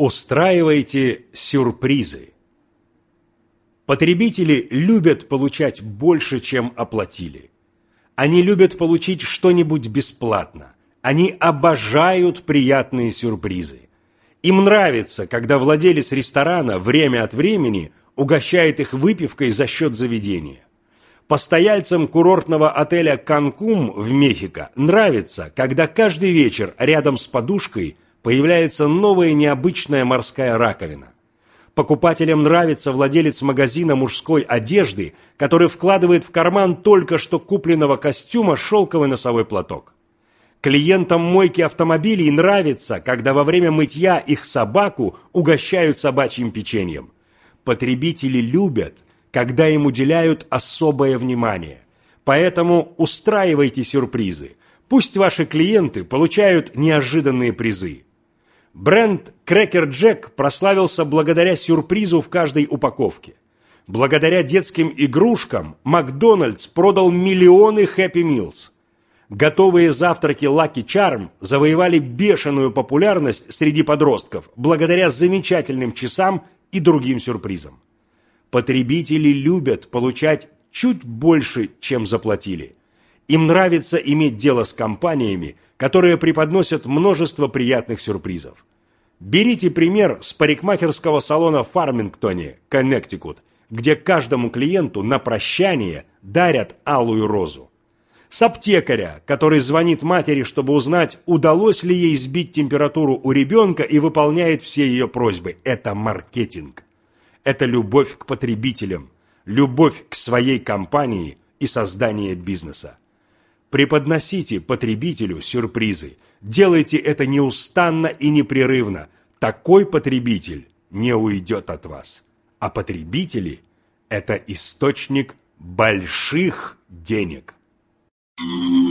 Устраивайте сюрпризы. Потребители любят получать больше, чем оплатили. Они любят получить что-нибудь бесплатно. Они обожают приятные сюрпризы. Им нравится, когда владелец ресторана время от времени угощает их выпивкой за счет заведения. Постояльцам курортного отеля «Канкун» в Мехико нравится, когда каждый вечер рядом с подушкой появляется новая необычная морская раковина. Покупателям нравится владелец магазина мужской одежды, который вкладывает в карман только что купленного костюма шелковый носовой платок. Клиентам мойки автомобилей нравится, когда во время мытья их собаку угощают собачьим печеньем. Потребители любят, когда им уделяют особое внимание. Поэтому устраивайте сюрпризы. Пусть ваши клиенты получают неожиданные призы. Бренд Cracker Jack прославился благодаря сюрпризу в каждой упаковке. Благодаря детским игрушкам Макдональдс продал миллионы Happy Meals. Готовые завтраки Lucky Charm завоевали бешеную популярность среди подростков благодаря замечательным часам и другим сюрпризам. Потребители любят получать чуть больше, чем заплатили. Им нравится иметь дело с компаниями, которые преподносят множество приятных сюрпризов. Берите пример с парикмахерского салона в Фармингтоне, Коннектикут, где каждому клиенту на прощание дарят алую розу. С аптекаря, который звонит матери, чтобы узнать, удалось ли ей сбить температуру у ребенка и выполняет все ее просьбы. Это маркетинг. Это любовь к потребителям, любовь к своей компании и создание бизнеса. Преподносите потребителю сюрпризы. Делайте это неустанно и непрерывно. Такой потребитель не уйдет от вас. А потребители – это источник больших денег.